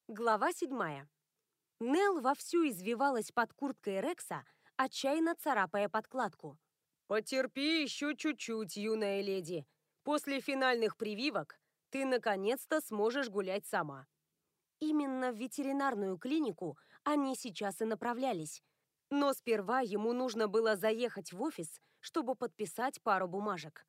Глава 7. Нелл вовсю извивалась под курткой Рекса, отчаянно царапая подкладку. «Потерпи еще чуть-чуть, юная леди. После финальных прививок ты наконец-то сможешь гулять сама». Именно в ветеринарную клинику они сейчас и направлялись. Но сперва ему нужно было заехать в офис, чтобы подписать пару бумажек.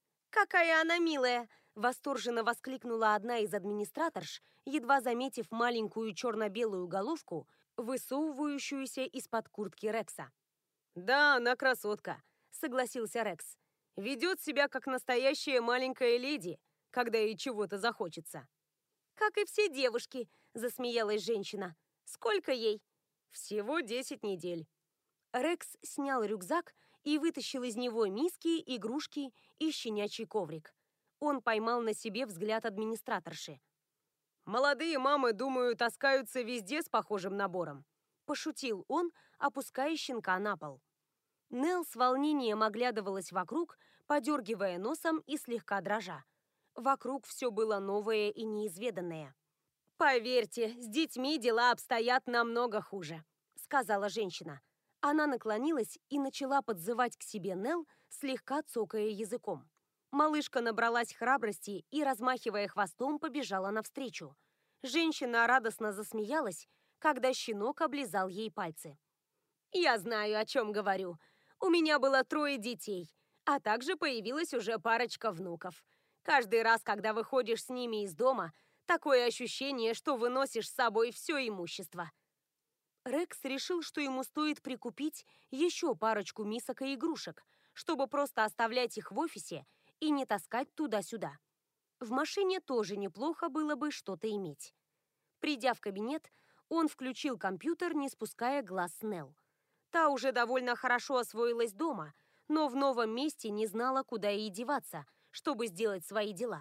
«Какая она милая!» – восторженно воскликнула одна из администраторш, едва заметив маленькую черно-белую головку, высовывающуюся из-под куртки Рекса. «Да, она красотка», — согласился Рекс. «Ведет себя как настоящая маленькая леди, когда ей чего-то захочется». «Как и все девушки», – засмеялась женщина. «Сколько ей?» «Всего 10 недель». Рекс снял рюкзак и вытащил из него миски, игрушки и щенячий коврик. Он поймал на себе взгляд администраторши. «Молодые мамы, думаю, таскаются везде с похожим набором», – пошутил он, опуская щенка на пол. Нелл с волнением оглядывалась вокруг, подергивая носом и слегка дрожа. Вокруг все было новое и неизведанное. «Поверьте, с детьми дела обстоят намного хуже», — сказала женщина. Она наклонилась и начала подзывать к себе Нелл, слегка цокая языком. Малышка набралась храбрости и, размахивая хвостом, побежала навстречу. Женщина радостно засмеялась, когда щенок облизал ей пальцы. «Я знаю, о чем говорю. У меня было 3 детей, а также появилась уже парочка внуков. Каждый раз, когда выходишь с ними из дома, такое ощущение, что выносишь с собой все имущество». Рекс решил, что ему стоит прикупить еще парочку мисок и игрушек, чтобы просто оставлять их в офисе и не таскать туда-сюда. В машине тоже неплохо было бы что-то иметь. Придя в кабинет, он включил компьютер, не спуская глаз с Нелл. Та уже довольно хорошо освоилась дома, но в новом месте не знала, куда ей деваться, чтобы сделать свои дела.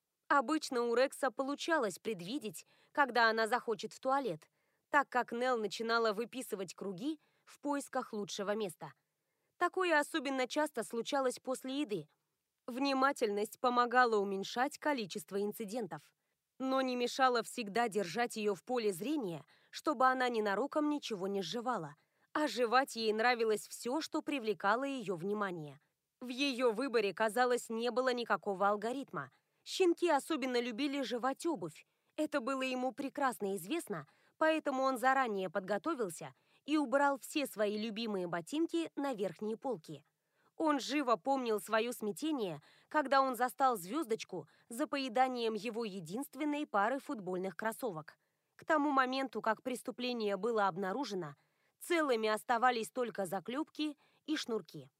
Обычно у Рекса получалось предвидеть, когда она захочет в туалет, так как Нелл начинала выписывать круги в поисках лучшего места. Такое особенно часто случалось после еды. Внимательность помогала уменьшать количество инцидентов, но не мешала всегда держать ее в поле зрения, чтобы она ненароком ничего не сживала, а жевать ей нравилось все, что привлекало ее внимание. В ее выборе, казалось, не было никакого алгоритма. Щенки особенно любили жевать обувь. Это было ему прекрасно известно, поэтому он заранее подготовился и убрал все свои любимые ботинки на верхние полки. Он живо помнил свое смятение, когда он застал звездочку за поеданием его единственной пары футбольных кроссовок. К тому моменту, как преступление было обнаружено, целыми оставались только заклепки и шнурки.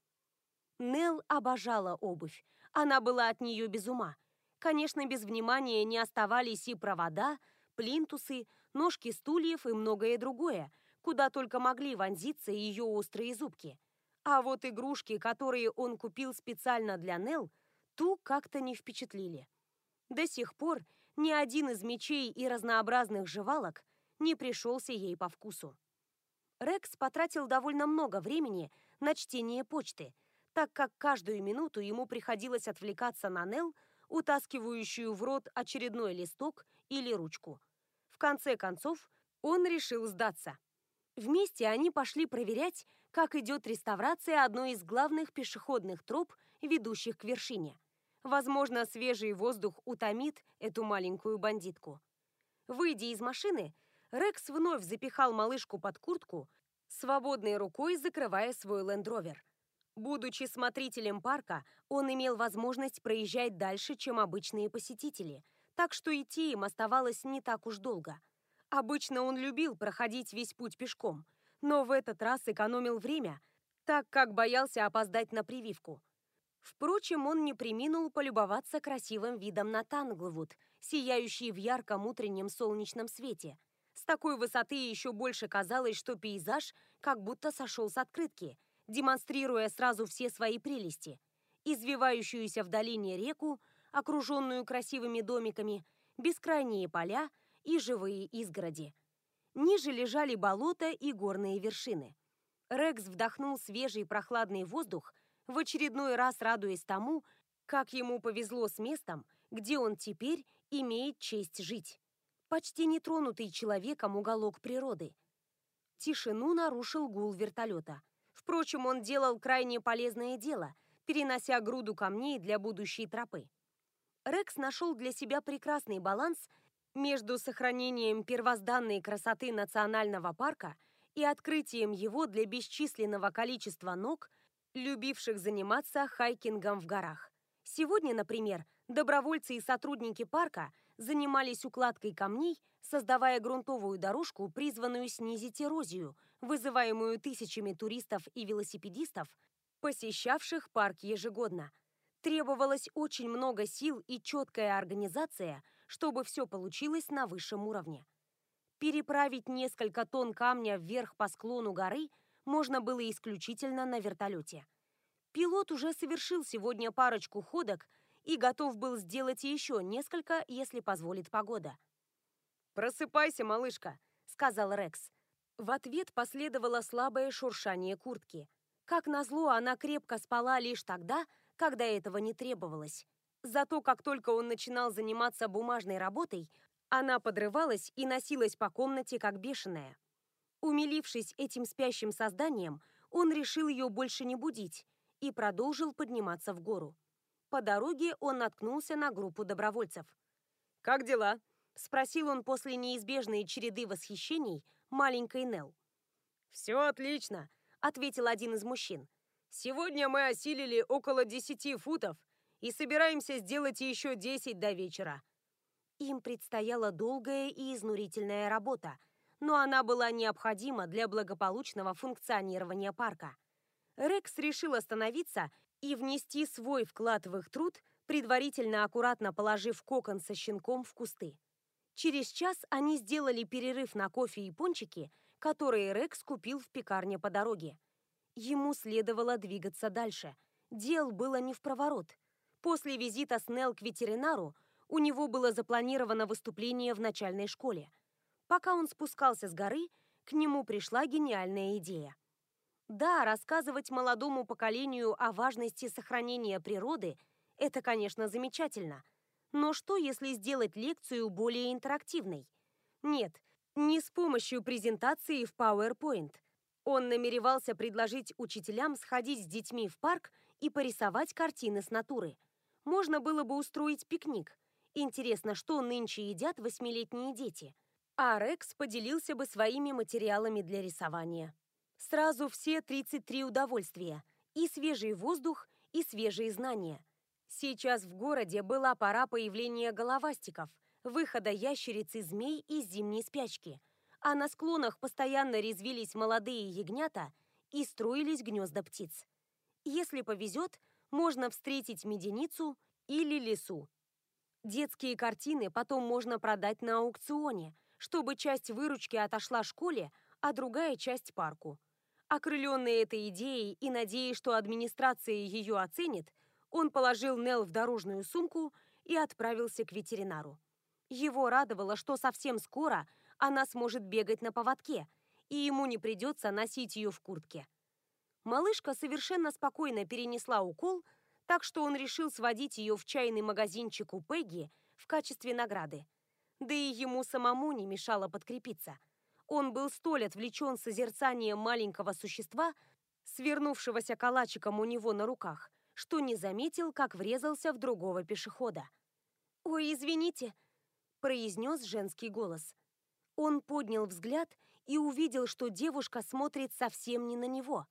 Нелл обожала обувь. Она была от нее без ума. Конечно, без внимания не оставались и провода, плинтусы, ножки стульев и многое другое, куда только могли вонзиться ее острые зубки. А вот игрушки, которые он купил специально для Нелл, ту как-то не впечатлили. До сих пор ни один из мечей и разнообразных жевалок не пришелся ей по вкусу. Рекс потратил довольно много времени на чтение почты, так как каждую минуту ему приходилось отвлекаться на Нелл, утаскивающую в рот очередной листок или ручку. В конце концов, он решил сдаться. Вместе они пошли проверять, как идет реставрация одной из главных пешеходных троп, ведущих к вершине. Возможно, свежий воздух утомит эту маленькую бандитку. Выйдя из машины, Рекс вновь запихал малышку под куртку, свободной рукой закрывая свой лендровер. Будучи смотрителем парка, он имел возможность проезжать дальше, чем обычные посетители, так что идти им оставалось не так уж долго. Обычно он любил проходить весь путь пешком, но в этот раз экономил время, так как боялся опоздать на прививку. Впрочем, он не преминул полюбоваться красивым видом на Танглвуд, сияющий в ярком утреннем солнечном свете. С такой высоты еще больше казалось, что пейзаж как будто сошел с открытки, демонстрируя сразу все свои прелести. Извивающуюся в долине реку, окруженную красивыми домиками, бескрайние поля и живые изгороди. Ниже лежали болота и горные вершины. Рекс вдохнул свежий прохладный воздух, в очередной раз радуясь тому, как ему повезло с местом, где он теперь имеет честь жить. почти нетронутый человеком уголок природы. Тишину нарушил гул вертолета. Впрочем, он делал крайне полезное дело, перенося груду камней для будущей тропы. Рекс нашел для себя прекрасный баланс между сохранением первозданной красоты национального парка и открытием его для бесчисленного количества ног, любивших заниматься хайкингом в горах. Сегодня, например, добровольцы и сотрудники парка занимались укладкой камней, создавая грунтовую дорожку, призванную снизить эрозию, вызываемую тысячами туристов и велосипедистов, посещавших парк ежегодно. Требовалось очень много сил и четкая организация, чтобы все получилось на высшем уровне. Переправить несколько тонн камня вверх по склону горы можно было исключительно на вертолете. Пилот уже совершил сегодня парочку ходок и готов был сделать еще несколько, если позволит погода. «Просыпайся, малышка», — сказал Рекс. В ответ последовало слабое шуршание куртки. Как назло, она крепко спала лишь тогда, когда этого не требовалось. Зато как только он начинал заниматься бумажной работой, она подрывалась и носилась по комнате, как бешеная. Умилившись этим спящим созданием, он решил ее больше не будить и продолжил подниматься в гору. По дороге он наткнулся на группу добровольцев. «Как дела?» – спросил он после неизбежной череды восхищений маленькой Нелл. «Все отлично», – ответил один из мужчин. «Сегодня мы осилили около 10 футов и собираемся сделать еще 10 до вечера». Им предстояла долгая и изнурительная работа, но она была необходима для благополучного функционирования парка. Рекс решил остановиться и внести свой вклад в их труд, предварительно аккуратно положив кокон со щенком в кусты. Через час они сделали перерыв на кофе и пончики, которые Рекс купил в пекарне по дороге. Ему следовало двигаться дальше. Дел было не впроворот. После визита с Нелл к ветеринару у него было запланировано выступление в начальной школе. Пока он спускался с горы, к нему пришла гениальная идея. Да, рассказывать молодому поколению о важности сохранения природы – это, конечно, замечательно. Но что, если сделать лекцию более интерактивной? Нет, не с помощью презентации в PowerPoint. Он намеревался предложить учителям сходить с детьми в парк и порисовать картины с натуры. Можно было бы устроить пикник. Интересно, что нынче едят 8-летние дети? А Рекс поделился бы своими материалами для рисования. Сразу все 33 удовольствия. И свежий воздух, и свежие знания. Сейчас в городе была пора появления головастиков, выхода ящериц и змей из зимней спячки. А на склонах постоянно резвились молодые ягнята и строились гнезда птиц. Если повезет, можно встретить меденицу или лису. Детские картины потом можно продать на аукционе, чтобы часть выручки отошла школе, а другая часть парку. Окрыленный этой идеей и надеясь, что администрация ее оценит, он положил Нелл в дорожную сумку и отправился к ветеринару. Его радовало, что совсем скоро она сможет бегать на поводке, и ему не придется носить ее в куртке. Малышка совершенно спокойно перенесла укол, так что он решил сводить ее в чайный магазинчик у Пегги в качестве награды. Да и ему самому не мешало подкрепиться. Он был столь отвлечен созерцанием маленького существа, свернувшегося калачиком у него на руках, что не заметил, как врезался в другого пешехода. «Ой, извините», – произнес женский голос. Он поднял взгляд и увидел, что девушка смотрит совсем не на него.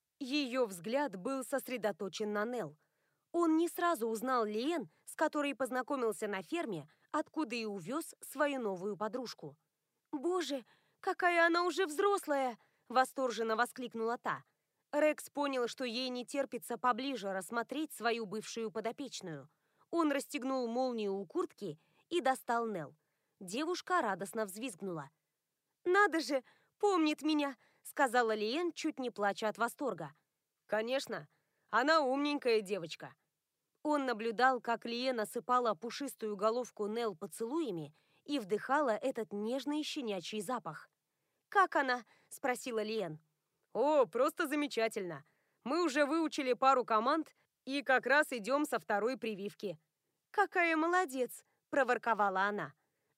Ее взгляд был сосредоточен на Нелл. Он не сразу узнал Лиэн, с которой познакомился на ферме, откуда и увез свою новую подружку. «Боже, какая она уже взрослая!» – восторженно воскликнула та. Рекс понял, что ей не терпится поближе рассмотреть свою бывшую подопечную. Он расстегнул молнию у куртки и достал Нелл. Девушка радостно взвизгнула. «Надо же, помнит меня!» – сказала Лиэн, чуть не плача от восторга. «Конечно, она умненькая девочка». Он наблюдал, как Лиэн осыпала пушистую головку Нелл поцелуями и вдыхала этот нежный щенячий запах. «Как она?» – спросила Лиэн. «О, просто замечательно. Мы уже выучили пару команд и как раз идем со второй прививки». «Какая молодец!» – проворковала она.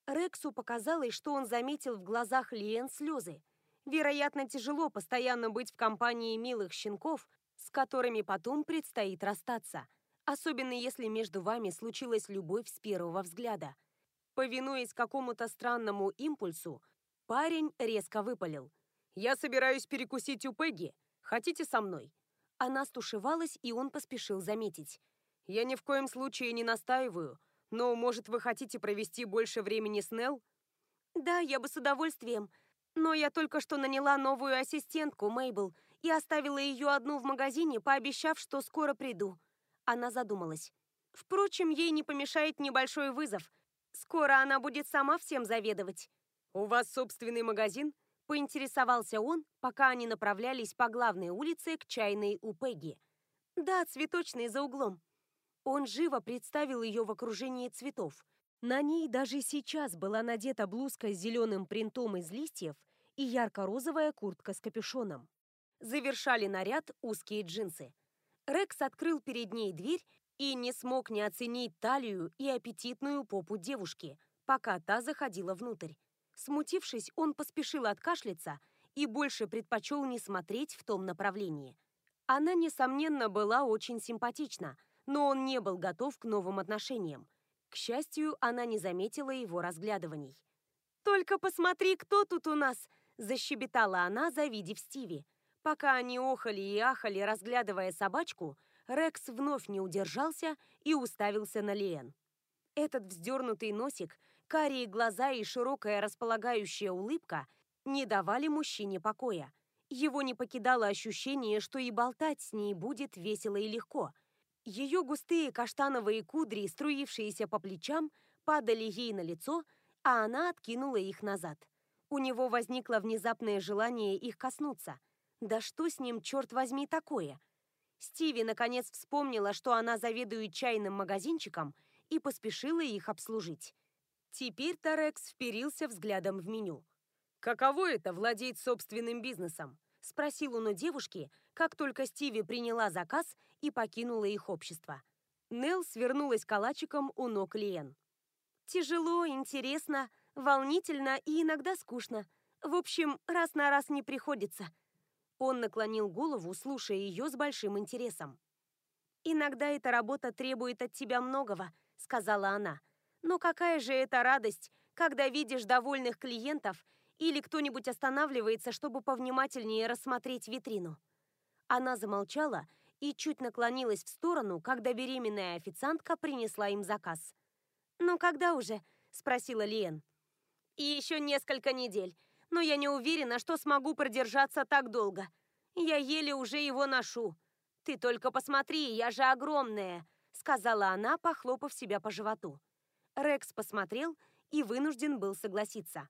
Рексу показалось, что он заметил в глазах Лиэн слезы. Вероятно, тяжело постоянно быть в компании милых щенков, с которыми потом предстоит расстаться, особенно если между вами случилась любовь с первого взгляда. Повинуясь какому-то странному импульсу, парень резко выпалил: «Я собираюсь перекусить у Пегги. Хотите со мной?» Она стушевалась, и он поспешил заметить: «Я ни в коем случае не настаиваю, но, может, вы хотите провести больше времени с Нелл?» «Да, я бы с удовольствием. Но я только что наняла новую ассистентку, Мейбл, и оставила ее одну в магазине, пообещав, что скоро приду». Она задумалась. «Впрочем, ей не помешает небольшой вызов. Скоро она будет сама всем заведовать». «У вас собственный магазин?» – поинтересовался он, пока они направлялись по главной улице к чайной у Пегги. «Да, цветочный за углом». Он живо представил ее в окружении цветов. На ней даже сейчас была надета блузка с зеленым принтом из листьев и ярко-розовая куртка с капюшоном. Завершали наряд узкие джинсы. Рекс открыл перед ней дверь и не смог не оценить талию и аппетитную попу девушки, пока та заходила внутрь. Смутившись, он поспешил откашляться и больше предпочел не смотреть в том направлении. Она, несомненно, была очень симпатична, но он не был готов к новым отношениям. К счастью, она не заметила его разглядываний. «Только посмотри, кто тут у нас!» – защебетала она, завидев Стиви. Пока они охали и ахали, разглядывая собачку, Рекс вновь не удержался и уставился на Лиэн. Этот вздернутый носик, карие глаза и широкая располагающая улыбка не давали мужчине покоя. Его не покидало ощущение, что и болтать с ней будет весело и легко. Ее густые каштановые кудри, струившиеся по плечам, падали ей на лицо, а она откинула их назад. У него возникло внезапное желание их коснуться. Да что с ним, черт возьми, такое? Стиви наконец вспомнила, что она заведует чайным магазинчиком, и поспешила их обслужить. Теперь Рекс вперился взглядом в меню. «Каково это — владеть собственным бизнесом?» – спросил он у девушки, как только Стиви приняла заказ и покинула их общество. Нелл свернулась калачиком у ног Лиэн. «Тяжело, интересно, волнительно и иногда скучно. В общем, раз на раз не приходится». Он наклонил голову, слушая ее с большим интересом. «Иногда эта работа требует от тебя многого», — сказала она. «Но какая же это радость, когда видишь довольных клиентов или кто-нибудь останавливается, чтобы повнимательнее рассмотреть витрину». Она замолчала и чуть наклонилась в сторону, когда беременная официантка принесла им заказ. «Ну, когда уже?» – спросила Лиэн. «И еще несколько недель, но я не уверена, что смогу продержаться так долго. Я еле уже его ношу. Ты только посмотри, я же огромная», – сказала она, похлопав себя по животу. Рекс посмотрел и вынужден был согласиться.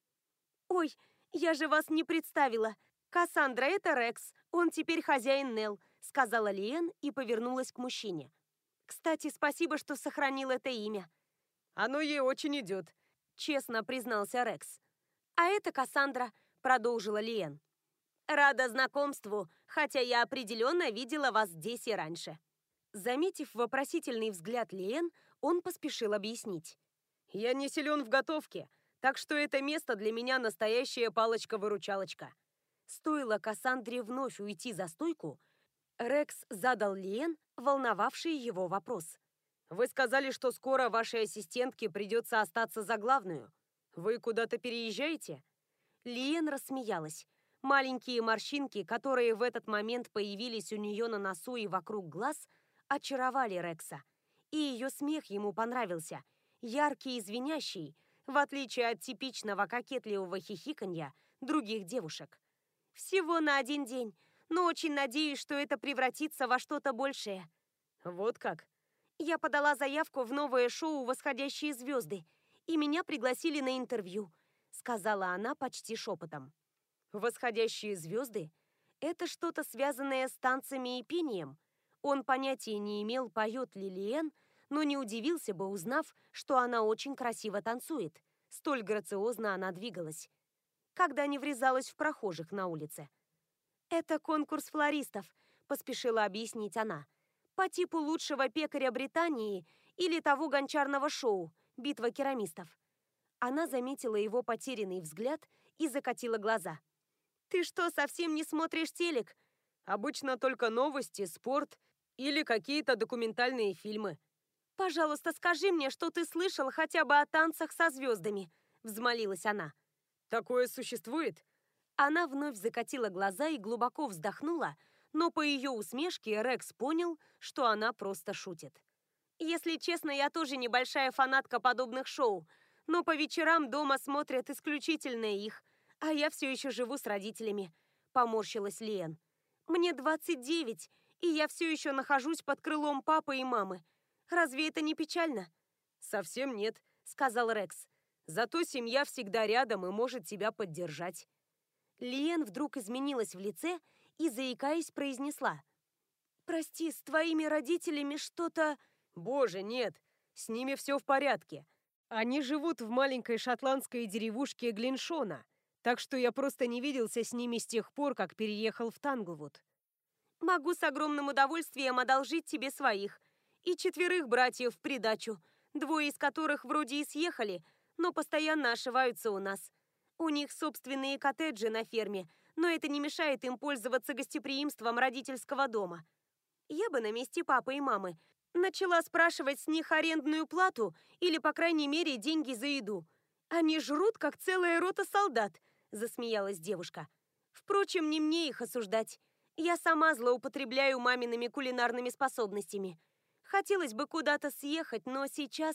«Ой, я же вас не представила. Кассандра, это Рекс, он теперь хозяин Нелл», – сказала Лиэн и повернулась к мужчине. «Кстати, спасибо, что сохранил это имя». «Оно ей очень идет», – честно признался Рекс. «А это Кассандра», – продолжила Лиэн. «Рада знакомству, хотя я определенно видела вас здесь и раньше». Заметив вопросительный взгляд Лиэн, он поспешил объяснить. «Я не силен в готовке, так что это место для меня настоящая палочка-выручалочка». Стоило Кассандре вновь уйти за стойку, Рекс задал Лиэн волновавший его вопрос. «Вы сказали, что скоро вашей ассистентке придется остаться за главную. Вы куда-то переезжаете?» Лиэн рассмеялась. Маленькие морщинки, которые в этот момент появились у нее на носу и вокруг глаз, очаровали Рекса. И ее смех ему понравился. Яркий и звенящий, в отличие от типичного кокетливого хихиканья других девушек. «Всего на один день, но очень надеюсь, что это превратится во что-то большее». «Вот как?» Я подала заявку в новое шоу «Восходящие звезды», и меня пригласили на интервью, сказала она почти шепотом. «Восходящие звезды? Это что-то связанное с танцами и пением?» Он понятия не имел, поет ли Лиэн, но не удивился бы, узнав, что она очень красиво танцует. Столь грациозно она двигалась, когда не врезалась в прохожих на улице. «Это конкурс флористов», – поспешила объяснить она. «По типу лучшего пекаря Британии или того гончарного шоу «Битва керамистов». Она заметила его потерянный взгляд и закатила глаза. «Ты что, совсем не смотришь телек?» «Обычно только новости, спорт или какие-то документальные фильмы». «Пожалуйста, скажи мне, что ты слышал хотя бы о танцах со звездами», — взмолилась она. «Такое существует?» Она вновь закатила глаза и глубоко вздохнула, но по ее усмешке Рекс понял, что она просто шутит. «Если честно, я тоже небольшая фанатка подобных шоу, но по вечерам дома смотрят исключительно их, а я все еще живу с родителями», — поморщилась Лиэн. «Мне 29, и я все еще нахожусь под крылом папы и мамы. Разве это не печально?» «Совсем нет», — сказал Рекс. «Зато семья всегда рядом и может тебя поддержать». Лиэн вдруг изменилась в лице и, заикаясь, произнесла. «Прости, с твоими родителями что-то...» «Боже, нет, с ними все в порядке. Они живут в маленькой шотландской деревушке Глиншона, так что я просто не виделся с ними с тех пор, как переехал в Танглвуд». «Могу с огромным удовольствием одолжить тебе своих. И 4 братьев в придачу, 2 из которых вроде и съехали, но постоянно ошиваются у нас. У них собственные коттеджи на ферме, но это не мешает им пользоваться гостеприимством родительского дома. Я бы на месте папы и мамы начала спрашивать с них арендную плату или, по крайней мере, деньги за еду. Они жрут, как целая рота солдат», — засмеялась девушка. «Впрочем, не мне их осуждать. Я сама злоупотребляю мамиными кулинарными способностями. Хотелось бы куда-то съехать, но сейчас...»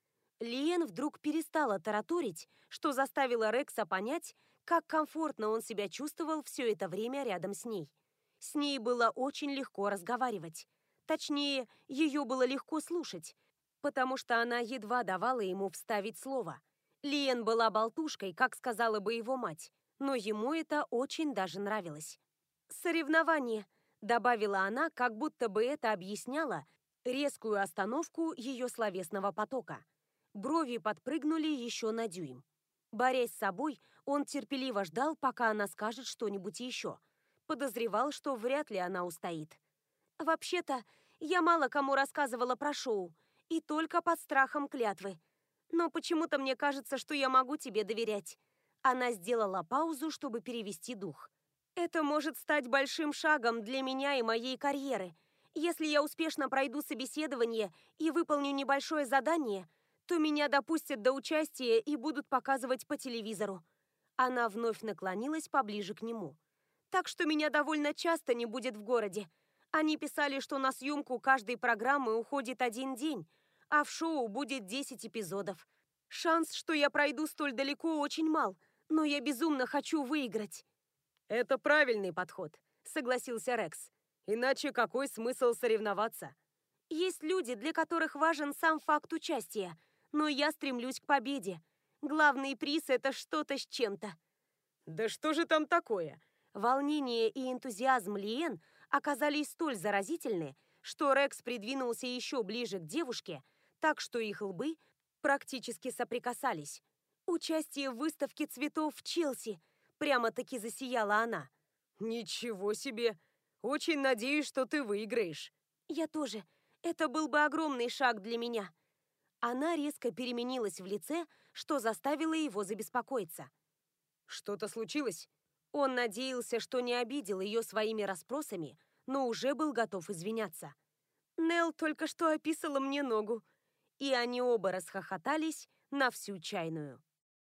Лиэн вдруг перестала тараторить, что заставило Рекса понять, как комфортно он себя чувствовал все это время рядом с ней. С ней было очень легко разговаривать. Точнее, ее было легко слушать, потому что она едва давала ему вставить слово. Лиэн была болтушкой, как сказала бы его мать, но ему это очень даже нравилось. «Соревнование», — добавила она, как будто бы это объясняло резкую остановку ее словесного потока. Брови подпрыгнули еще на дюйм. Борясь с собой, он терпеливо ждал, пока она скажет что-нибудь еще. Подозревал, что вряд ли она устоит. «Вообще-то, я мало кому рассказывала про шоу, и только под страхом клятвы. Но почему-то мне кажется, что я могу тебе доверять». Она сделала паузу, чтобы перевести дух. «Это может стать большим шагом для меня и моей карьеры. Если я успешно пройду собеседование и выполню небольшое задание, то меня допустят до участия и будут показывать по телевизору». Она вновь наклонилась поближе к нему. «Так что меня довольно часто не будет в городе. Они писали, что на съемку каждой программы уходит 1 день, а в шоу будет 10 эпизодов. Шанс, что я пройду столь далеко, очень мал, но я безумно хочу выиграть». «Это правильный подход», — согласился Рекс. «Иначе какой смысл соревноваться?» «Есть люди, для которых важен сам факт участия, но я стремлюсь к победе. Главный приз — это что-то с чем-то». «Да что же там такое?» Волнение и энтузиазм Лиэн оказались столь заразительны, что Рекс придвинулся еще ближе к девушке, так что их лбы практически соприкасались. «Участие в выставке цветов в Челси», — прямо-таки засияла она. «Ничего себе! Очень надеюсь, что ты выиграешь». «Я тоже. Это был бы огромный шаг для меня». Она резко переменилась в лице, что заставило его забеспокоиться. «Что-то случилось?» Он надеялся, что не обидел ее своими расспросами, но уже был готов извиняться. «Нелл только что описала мне ногу». И они оба расхохотались на всю чайную.